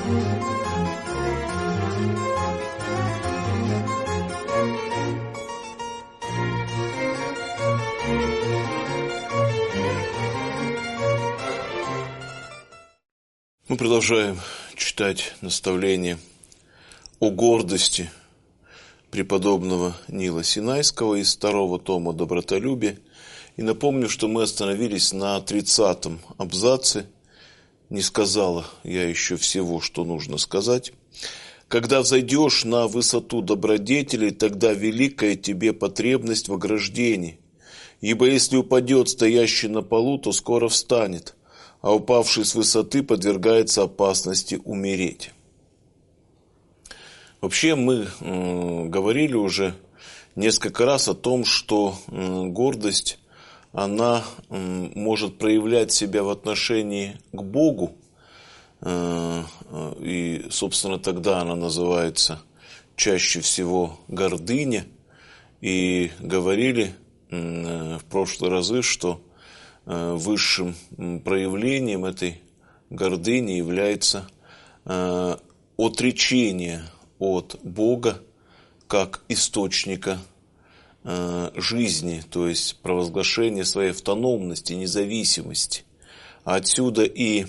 Мы продолжаем читать наставление о гордости преподобного Нила Синайского из 2 тома «Добротолюбие». И напомню, что мы остановились на 30-м абзаце. Не сказала я еще всего, что нужно сказать. «Когда взойдешь на высоту добродетелей, тогда великая тебе потребность в ограждении. Ибо если упадет стоящий на полу, то скоро встанет, а упавший с высоты подвергается опасности умереть». Вообще мы говорили уже несколько раз о том, что гордость, она может проявлять себя в отношении к Богу, и, собственно, тогда она называется чаще всего гордыня. И говорили в прошлые разы, что высшим проявлением этой гордыни является отречение от Бога как источника жизни, то есть провозглашение своей автономности, независимости. Отсюда и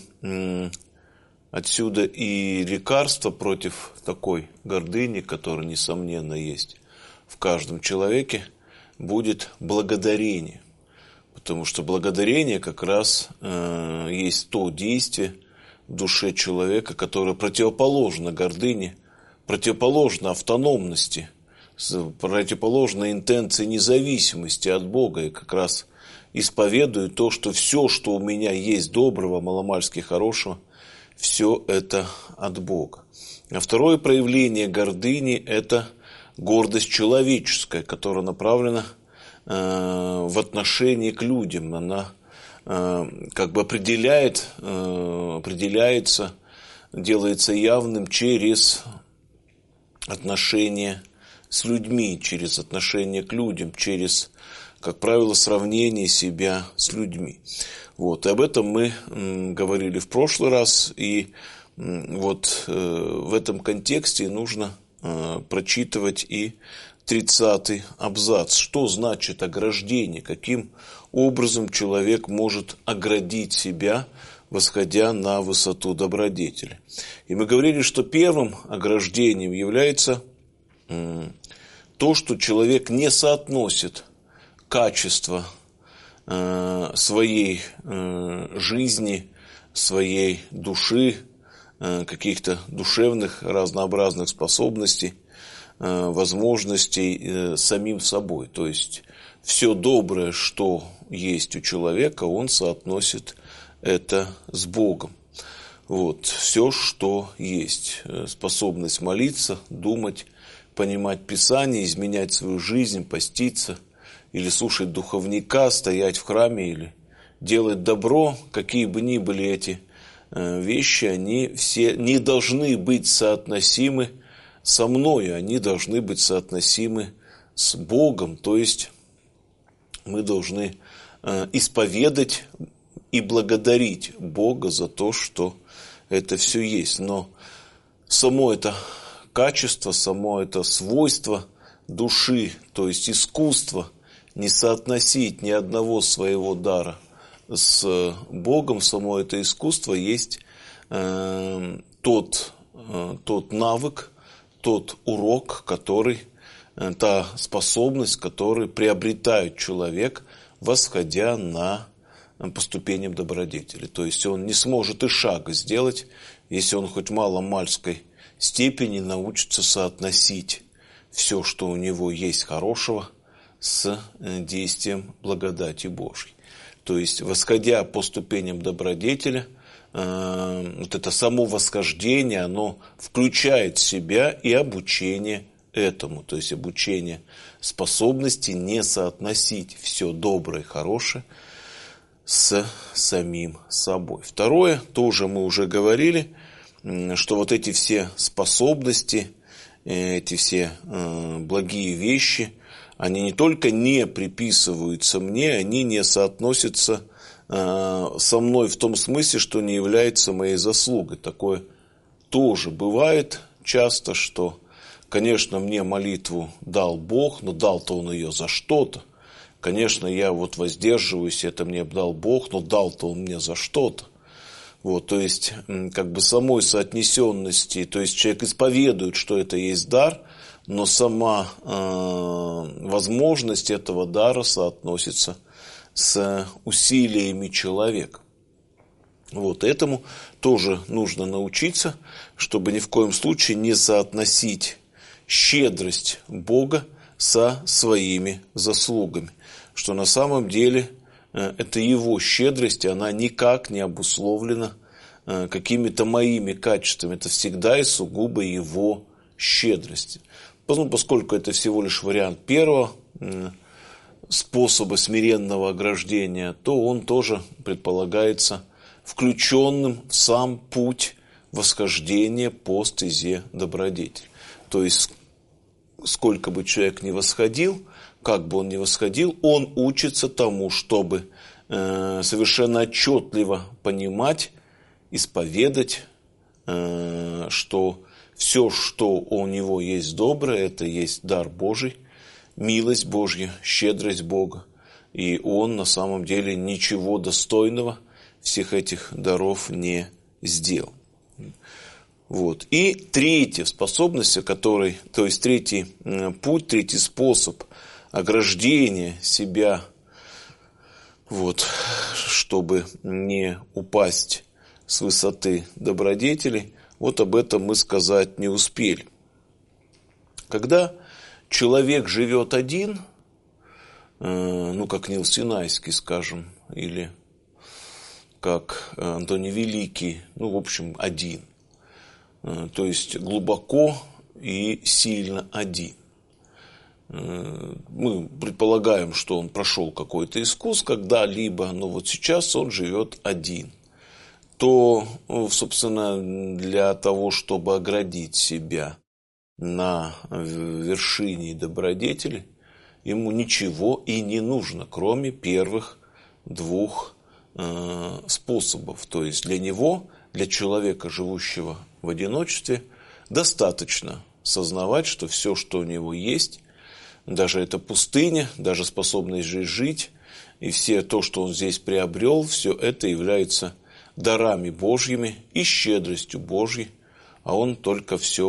лекарство против такой гордыни, которая, несомненно, есть в каждом человеке, будет благодарение. Потому что благодарение как раз есть то действие в душе человека, которое противоположно гордыне, противоположно автономности, противоположно интенции независимости от Бога. И как раз исповедует то, что все, что у меня есть доброго, маломальски хорошего, все это от Бога. А второе проявление гордыни – это гордость человеческая, которая направлена в отношении к людям. Она как бы определяется, делается явным через отношения с людьми, через отношение к людям, через, как правило, сравнение себя с людьми. Вот, и об этом мы говорили в прошлый раз, и вот в этом контексте нужно прочитывать и 30-й абзац. Что значит ограждение? Каким образом человек может оградить себя, восходя на высоту добродетели? И мы говорили, что первым ограждением является то, что человек не соотносит качество своей жизни, своей души, каких-то душевных разнообразных способностей, возможностей самим собой. То есть все доброе, что есть у человека, он соотносит это с Богом. Вот, все, что есть. Способность молиться, думать, понимать Писание, изменять свою жизнь, поститься, или слушать духовника, стоять в храме, или делать добро, какие бы ни были эти вещи, они все не должны быть соотносимы со мною, они должны быть соотносимы с Богом. То есть мы должны исповедать и благодарить Бога за то, что это все есть. Но само это качество, само это свойство души, то есть искусство не соотносить ни одного своего дара с Богом, само это искусство есть тот навык, тот урок, та способность, которую приобретает человек, восходя по ступеням добродетели. То есть он не сможет и шага сделать, если он хоть в маломальской степени научится соотносить все, что у него есть хорошего, с действием благодати Божьей. То есть, восходя по ступеням добродетеля, вот это само восхождение, оно включает в себя и обучение этому. То есть, обучение способности не соотносить все доброе и хорошее с самим собой. Второе, тоже мы уже говорили, что вот эти все способности, эти все благие вещи, они не только не приписываются мне, они не соотносятся со мной в том смысле, что не является моей заслугой. Такое тоже бывает часто, что, конечно, мне молитву дал Бог, но дал-то Он ее за что-то. Конечно, я вот воздерживаюсь, это мне дал Бог, но дал-то Он мне за что-то. Вот, то есть, как бы самой соотнесенности, то есть человек исповедует, что это есть дар, но сама возможность этого дара соотносится с усилиями человека. Вот, этому тоже нужно научиться, чтобы ни в коем случае не соотносить щедрость Бога со своими заслугами. Что на самом деле это Его щедрость, и она никак не обусловлена какими-то моими качествами. Это всегда и сугубо Его щедрость. Поскольку это всего лишь вариант первого способа смиренного ограждения, то он тоже предполагается включенным в сам путь восхождения по стезе добродетели. То есть, сколько бы человек ни восходил, как бы он ни восходил, он учится тому, чтобы совершенно отчетливо понимать, исповедать, что все, что у него есть доброе, это есть дар Божий, милость Божья, щедрость Бога. И он на самом деле ничего достойного всех этих даров не сделал. Вот. И третья способность, которой, то есть третий путь, третий способ ограждения себя, вот, чтобы не упасть с высоты добродетелей, вот об этом мы сказать не успели. Когда человек живет один, как Нил Синайский, скажем, или как Антоний Великий, в общем, один. То есть глубоко и сильно один. Мы предполагаем, что он прошел какой-то искус когда-либо, но вот сейчас он живет один. То, собственно, для того, чтобы оградить себя на вершине добродетели, ему ничего и не нужно, кроме первых двух способов. То есть для него, для человека, живущего в одиночестве, достаточно сознавать, что все, что у него есть, даже эта пустыня, даже способность жить, и все то, что он здесь приобрел, все это является дарами Божьими и щедростью Божьей, а он только все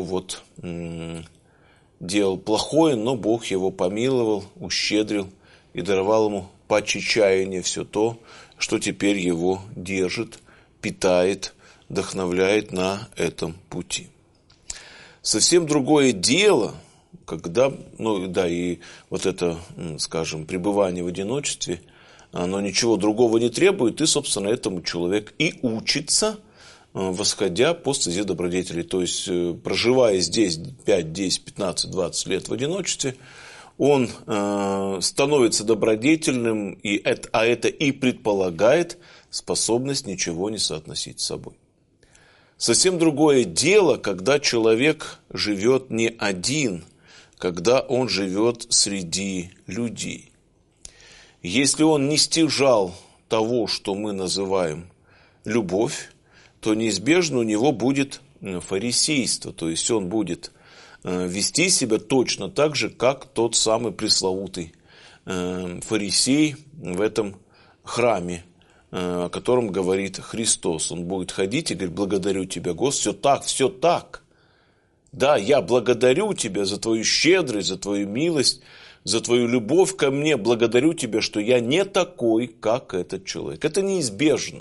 делал плохое, но Бог его помиловал, ущедрил и даровал ему паче чаяния все то, что теперь его держит, питает, вдохновляет на этом пути. Совсем другое дело, когда, и вот это, скажем, пребывание в одиночестве, оно ничего другого не требует, и, собственно, этому человек и учится, восходя по стезе добродетели. То есть, проживая здесь 5, 10, 15, 20 лет в одиночестве, он становится добродетельным, а это и предполагает способность ничего не соотносить с собой. Совсем другое дело, когда человек живет не один, когда он живет среди людей. Если он не стяжал того, что мы называем любовь, то неизбежно у него будет фарисейство, то есть он будет вести себя точно так же, как тот самый пресловутый фарисей в этом храме, о котором говорит Христос. Он будет ходить и говорить: благодарю тебя, Господи, все так. Да, я благодарю тебя за твою щедрость, за твою милость, за твою любовь ко мне. Благодарю тебя, что я не такой, как этот человек. Это неизбежно.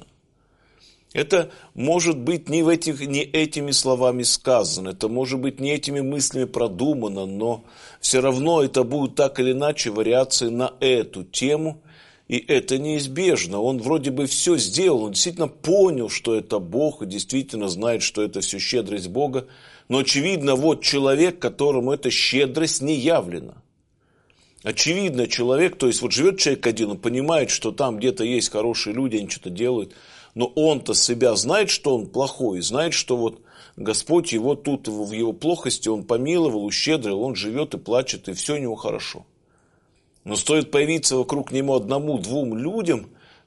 Это может быть не этими словами сказано, это может быть не этими мыслями продумано, но все равно это будут так или иначе вариации на эту тему, и это неизбежно. Он вроде бы все сделал, он действительно понял, что это Бог, и действительно знает, что это все щедрость Бога, но очевидно, вот человек, которому эта щедрость не явлена. Очевидно, человек, то есть вот живет человек один, он понимает, что там где-то есть хорошие люди, они что-то делают, но он-то себя знает, что он плохой, знает, что вот Господь его тут в его плохости, он помиловал, ущедрил, он живет и плачет, и все у него хорошо. Но стоит появиться вокруг него одному-двум людям,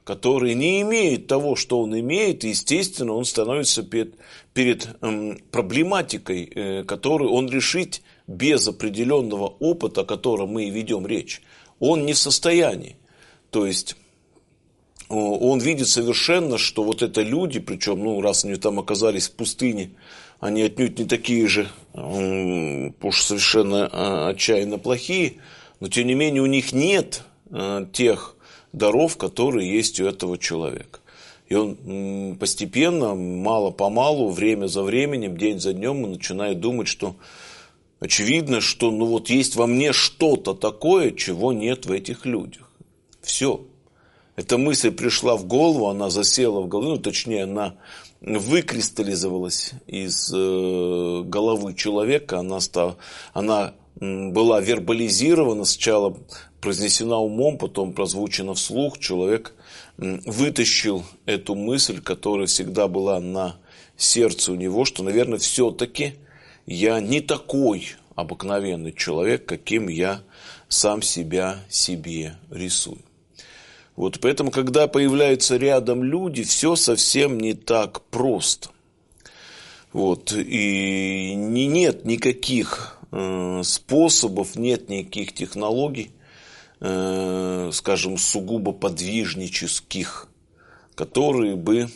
который не имеет того, что он имеет, и, естественно, он становится перед проблематикой, которую он решить без определенного опыта, о котором мы и ведем речь. Он не в состоянии. То есть он видит совершенно, что вот это люди, причем, раз они там оказались в пустыне, они отнюдь не такие же уж совершенно отчаянно плохие, но тем не менее у них нет тех даров, которые есть у этого человека. И он постепенно, мало-помалу, время за временем, день за днем, он начинает думать, что очевидно, что есть во мне что-то такое, чего нет в этих людях. Все. Эта мысль пришла в голову, она засела в голову, точнее, она выкристаллизовалась из головы человека, она была вербализирована, сначала произнесена умом, потом прозвучена вслух. Человек вытащил эту мысль, которая всегда была на сердце у него, что, наверное, все-таки я не такой обыкновенный человек, каким я сам себя себе рисую. Поэтому, когда появляются рядом люди, все совсем не так просто. И нет никаких способов, нет никаких технологий, скажем, сугубо подвижнических, которые бы,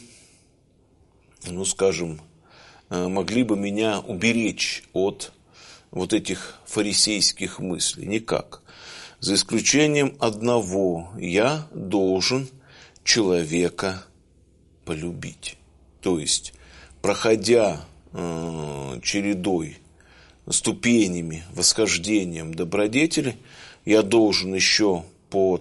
могли бы меня уберечь от этих фарисейских мыслей. Никак. За исключением одного: я должен человека полюбить. То есть, проходя чередой, ступенями, восхождением добродетели, я должен еще по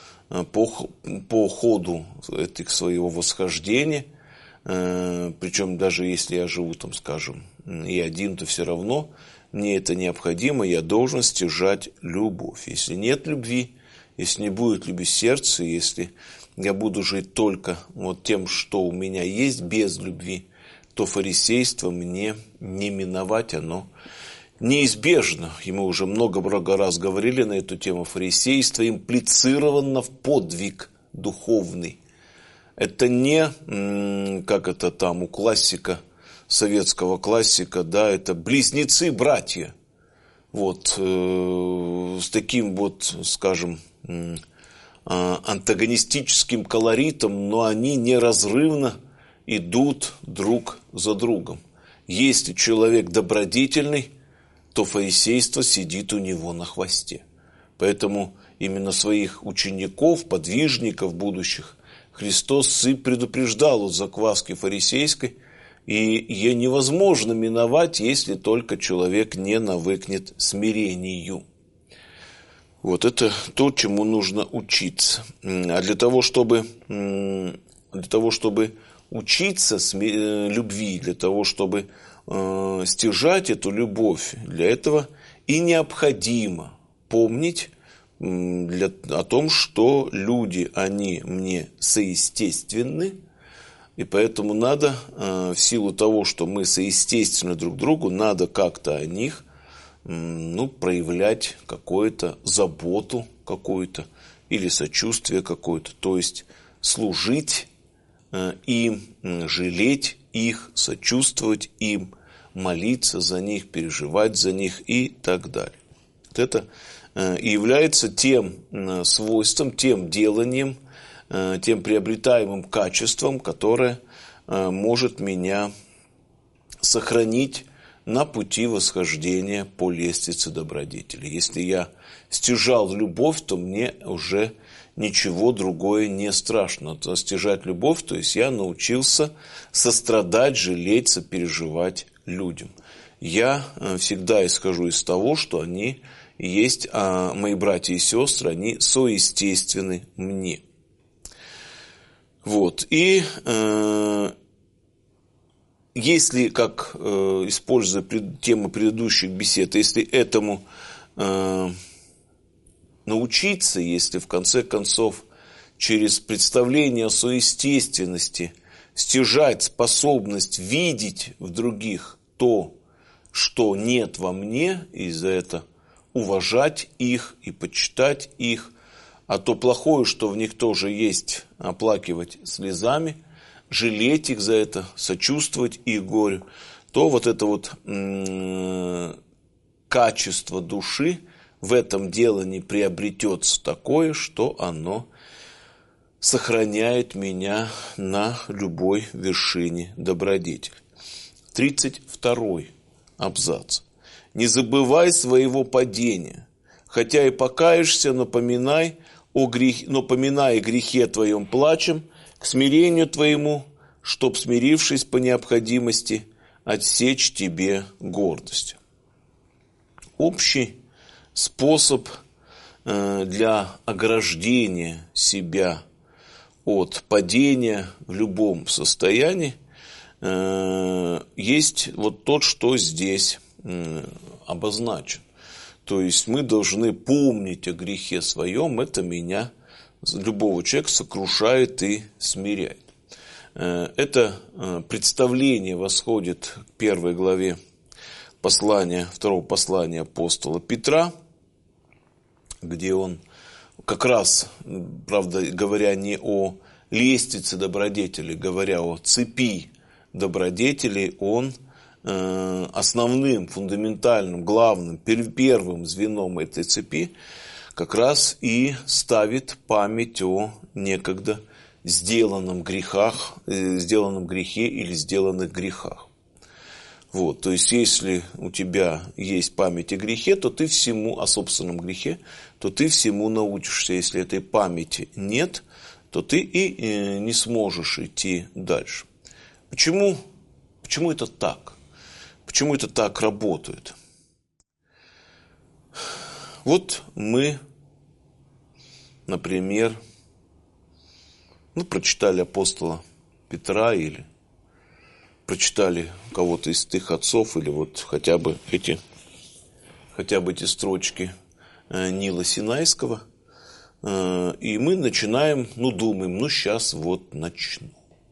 ходу своего восхождения, причем даже если я живу и один, то все равно мне это необходимо, я должен стяжать любовь. Если нет любви, если не будет любви сердца, если я буду жить только тем, что у меня есть, без любви, то фарисейство мне не миновать, оно неизбежно. И мы уже много раз говорили на эту тему. Фарисейство имплицировано в подвиг духовный. Это не, как это там у классика, советского классика, это близнецы-братья. С таким антагонистическим колоритом, но они неразрывно идут друг за другом. Если человек добродетельный, то фарисейство сидит у него на хвосте. Поэтому именно своих учеников, подвижников будущих, Христос и предупреждал от закваски фарисейской, и ее невозможно миновать, если только человек не навыкнет смирению. Это то, чему нужно учиться. А для того, чтобы учиться любви, для того, чтобы стяжать эту любовь, для этого и необходимо помнить о том, что люди, они мне соестественны, и поэтому надо, в силу того, что мы соестественны друг другу, надо как-то о них проявлять какую-то заботу какую-то или сочувствие какое-то, то есть служить им, жалеть их, сочувствовать им, молиться за них, переживать за них и так далее. Это и является тем свойством, тем деланием, тем приобретаемым качеством, которое может меня сохранить на пути восхождения по лестнице добродетели. Если я стяжал любовь, то мне уже ничего другое не страшно. Стяжать любовь, то есть я научился сострадать, жалеть, сопереживать людям. Я всегда исхожу из того, что они есть, мои братья и сестры, они соестественны мне. И если, как используя тему предыдущих бесед, если этому научиться, если в конце концов через представление о соестественности стяжать способность видеть в других то, что нет во мне, и за это уважать их и почитать их, а то плохое, что в них тоже есть, оплакивать слезами, жалеть их за это, сочувствовать их горю, то вот это вот качество души в этом делании приобретется такое, что оно сохраняет меня на любой вершине добродетели. 32-й абзац. «Не забывай своего падения, хотя и покаешься, но поминай о грехе твоем плачем, к смирению твоему, чтоб, смирившись по необходимости, отсечь тебе гордость». Общий способ для ограждения себя от падения в любом состоянии есть вот тот, что здесь обозначен. То есть мы должны помнить о грехе своем, это меня, любого человека, сокрушает и смиряет. Это представление восходит к первой главе второго послания апостола Петра, где он как раз, правда, говоря не о лестнице добродетелей, говоря о цепи добродетелей, он основным, фундаментальным, главным, первым звеном этой цепи как раз и ставит память о некогда сделанном грехе или сделанных грехах. Вот, то есть, если у тебя есть память о грехе, то ты всему, о собственном грехе, то ты всему научишься. Если этой памяти нет, то ты и не сможешь идти дальше. Почему это так? Почему это так работает? Вот мы, например, прочитали апостола Петра или прочитали кого-то из tych отцов, или вот хотя бы эти строчки Нила Синайского, и мы начинаем, думаем, сейчас вот начну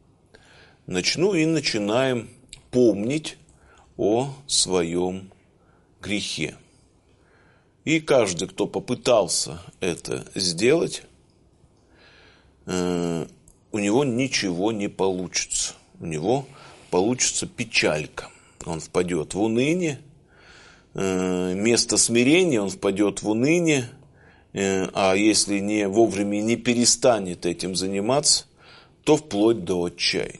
и начинаем помнить о своем грехе. И каждый, кто попытался это сделать, у него ничего не получится. У него получится печалька. Он впадет в уныние. Вместо смирения он впадет в уныние. А если не вовремя не перестанет этим заниматься, то вплоть до отчаяния.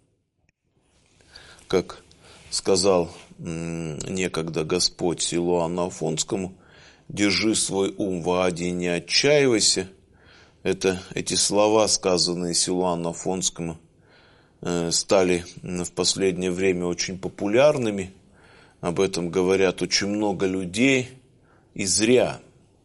Как сказал некогда Господь Силуану Афонскому: «Держи свой ум в Ааде и не отчаивайся». Эти слова, сказанные Силуану Афонскому, стали в последнее время очень популярными. Об этом говорят очень много людей, и зря.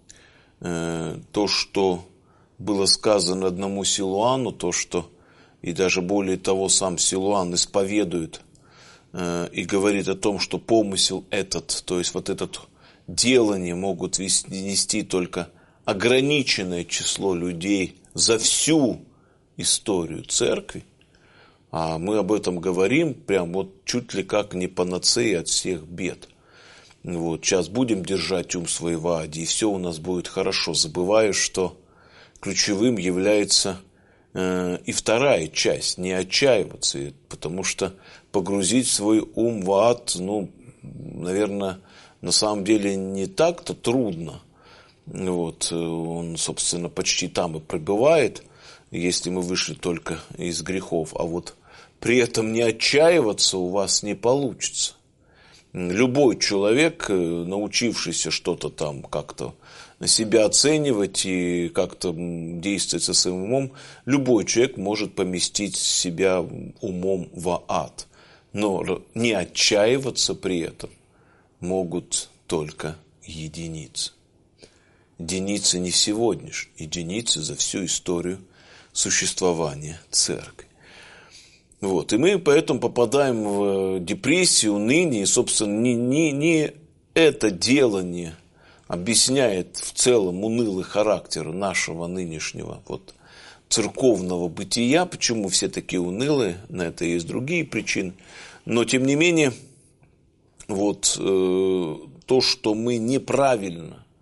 То, что было сказано одному Силуану, и даже более того, сам Силуан исповедует и говорит о том, что помысел этот, то есть вот это делание могут нести только ограниченное число людей за всю историю церкви. А мы об этом говорим прям вот чуть ли как не панацея от всех бед. Вот, сейчас будем держать ум свой в Ааде, и все у нас будет хорошо, забывая, что ключевым является и вторая часть, не отчаиваться, потому что погрузить свой ум в ад, наверное, на самом деле не так-то трудно. Вот, он, собственно, почти там и пробивает, если мы вышли только из грехов, а вот при этом не отчаиваться у вас не получится. Любой человек, научившийся что-то там как-то себя оценивать и как-то действовать со своим умом, любой человек может поместить себя умом в ад. Но не отчаиваться при этом могут только единицы. Единицы не сегодняшние, единицы за всю историю существования церкви. Вот. И мы поэтому попадаем в депрессию, уныние. И, собственно, не это делание объясняет в целом унылый характер нашего нынешнего церковного бытия. Почему все такие унылые? На это есть другие причины. Но, тем не менее, то, что мы неправильно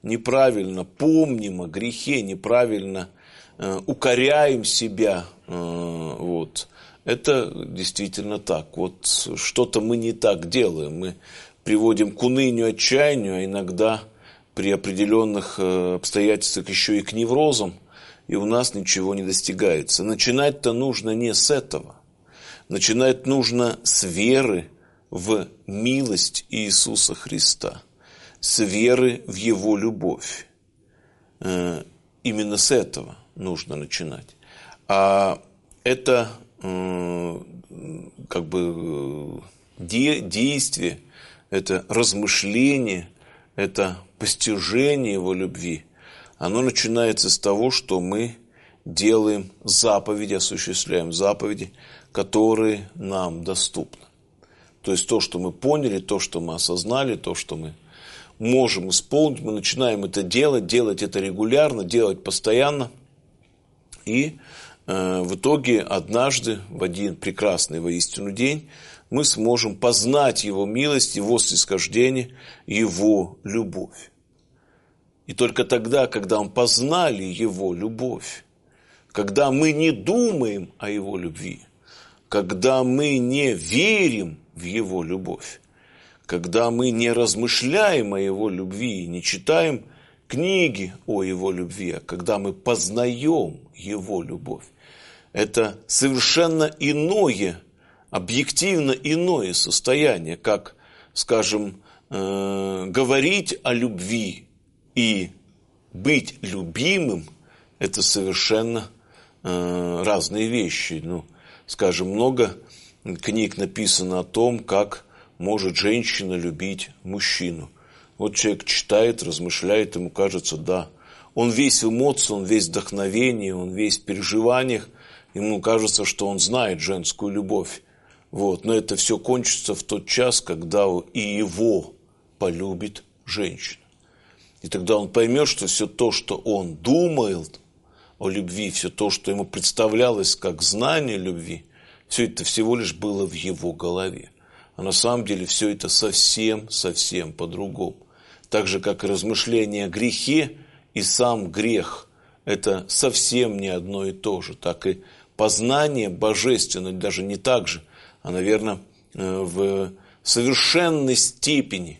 неправильно помним о грехе, неправильно укоряем себя, вот, это действительно так. Вот что-то мы не так делаем, мы приводим к унынию, отчаянию, а иногда при определенных обстоятельствах еще и к неврозам, и у нас ничего не достигается. Начинать-то нужно не с этого. Начинать нужно с веры в милость Иисуса Христа, с веры в Его любовь. Именно с этого нужно начинать. А это как бы действие, это размышление, это постижение Его любви, оно начинается с того, что мы делаем заповеди, осуществляем заповеди, которые нам доступны. То есть то, что мы поняли, то, что мы осознали, то, что мы можем исполнить, мы начинаем это делать это регулярно, делать постоянно. И в итоге однажды, в один прекрасный воистину день, мы сможем познать Его милость, Его снисхождение, Его любовь. И только тогда, когда мы познали Его любовь, когда мы не думаем о Его любви, когда мы не верим в Его любовь, когда мы не размышляем о Его любви, не читаем книги о Его любви, а когда мы познаем Его любовь, это совершенно иное, объективно иное состояние, как, скажем, говорить о любви и быть любимым, это совершенно разные вещи. Ну, скажем, много книг написано о том, как может женщина любить мужчину. Вот человек читает, размышляет, ему кажется, да, он весь в эмоции, он весь в вдохновении, он весь в переживаниях, ему кажется, что он знает женскую любовь. Вот. Но это все кончится в тот час, когда и его полюбит женщина. И тогда он поймет, что все то, что он думал о любви, все то, что ему представлялось как знание любви, все это всего лишь было в его голове. А на самом деле все это совсем по-другому. Так же, как и размышления о грехе и сам грех, это совсем не одно и то же. Так и познание божественное даже не так же, а, наверное, в совершенной степени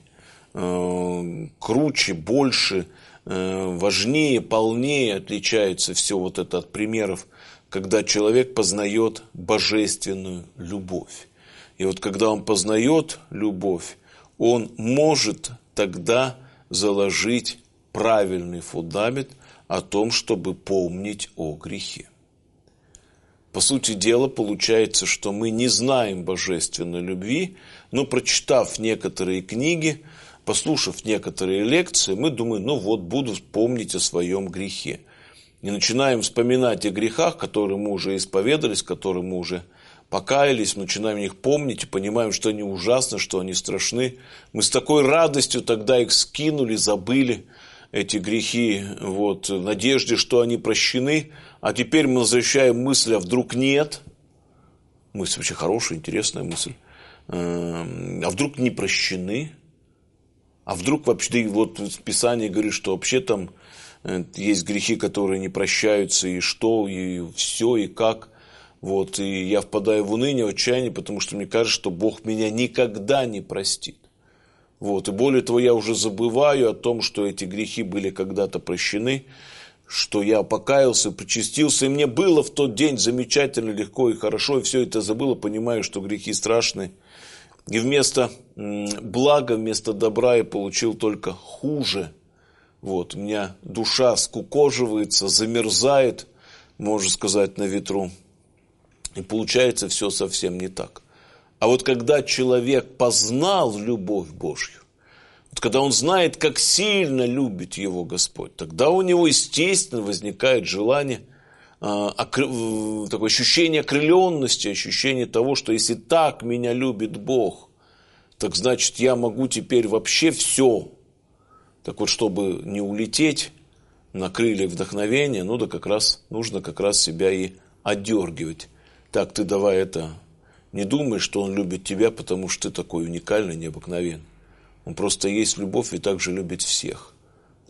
круче, больше, важнее, полнее отличается все вот это от примеров, когда человек познает божественную любовь. И вот когда он познает любовь, он может тогда заложить правильный фундамент о том, чтобы помнить о грехе. По сути дела, получается, что мы не знаем божественной любви, но прочитав некоторые книги, послушав некоторые лекции, мы думаем, ну вот, буду помнить о своем грехе. И начинаем вспоминать о грехах, которые мы уже исповедались, которые мы уже покаялись, начинаем их помнить и понимаем, что они ужасны, что они страшны. Мы с такой радостью тогда их скинули, забыли эти грехи, вот, в надежде, что они прощены. А теперь мы возвращаем мысль, а вдруг нет. Мысль вообще хорошая, интересная мысль. А вдруг не прощены? А вдруг вообще, вот в Писании говорит, что вообще там есть грехи, которые не прощаются, и что, и все, и как. Вот, и я впадаю в уныние, в отчаяние, потому что мне кажется, что Бог меня никогда не простит. Вот, и более того, я уже забываю о том, что эти грехи были когда-то прощены, что я покаялся, причастился, и мне было в тот день замечательно, легко и хорошо, и все это забыло, понимаю, что грехи страшны. И вместо блага, вместо добра я получил только хуже. Вот, у меня душа скукоживается, замерзает, можно сказать, на ветру. И получается все совсем не так. А вот когда человек познал любовь Божью, вот когда он знает, как сильно любит его Господь, тогда у него, естественно, возникает желание, такое ощущение окрыленности, ощущение того, что если так меня любит Бог, так значит я могу теперь вообще все. Так вот, чтобы не улететь на крыльях вдохновения, ну да как раз нужно как раз себя и отдергивать. Так, ты давай это, не думай, что он любит тебя, потому что ты такой уникальный, необыкновенный. Он просто есть любовь и также любит всех.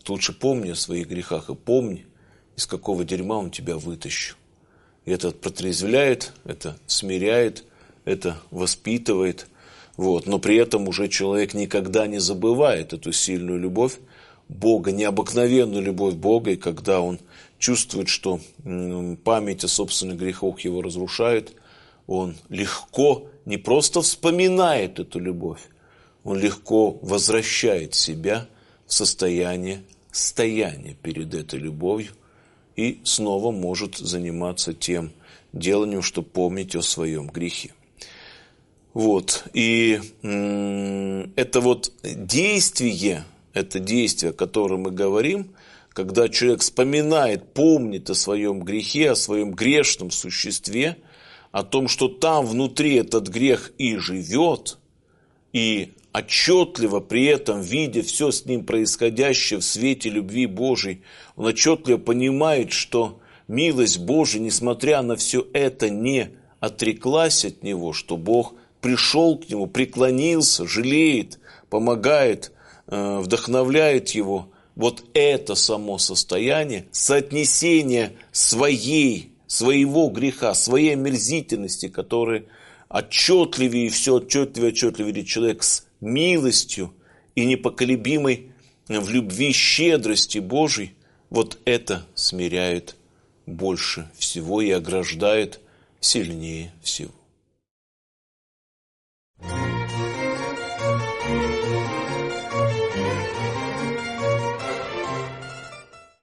ты лучше помни о своих грехах и помни, из какого дерьма он тебя вытащил. И это протрезвляет, это смиряет, это воспитывает. Вот. Но при этом уже человек никогда не забывает эту сильную любовь Бога, необыкновенную любовь Бога. И когда он чувствует, что память о собственных грехах его разрушает, он легко не просто вспоминает эту любовь, он легко возвращает себя в состояние стояния перед этой любовью и снова может заниматься тем деланием, чтобы помнить о своем грехе. Вот. И это вот действие, о котором мы говорим, когда человек вспоминает, помнит о своем грехе, о своем грешном существе, о том, что там внутри этот грех и живет, и отчетливо при этом, видя все с ним происходящее в свете любви Божией, он отчетливо понимает, что милость Божия, несмотря на все это, не отреклась от него, что Бог пришел к нему, преклонился, жалеет, помогает, вдохновляет его. Вот это само состояние, соотнесение своего греха, своей омерзительности, который отчетливее, все отчетливее видит человек с милостью и непоколебимой в любви щедрости Божией, вот это смиряет больше всего и ограждает сильнее всего.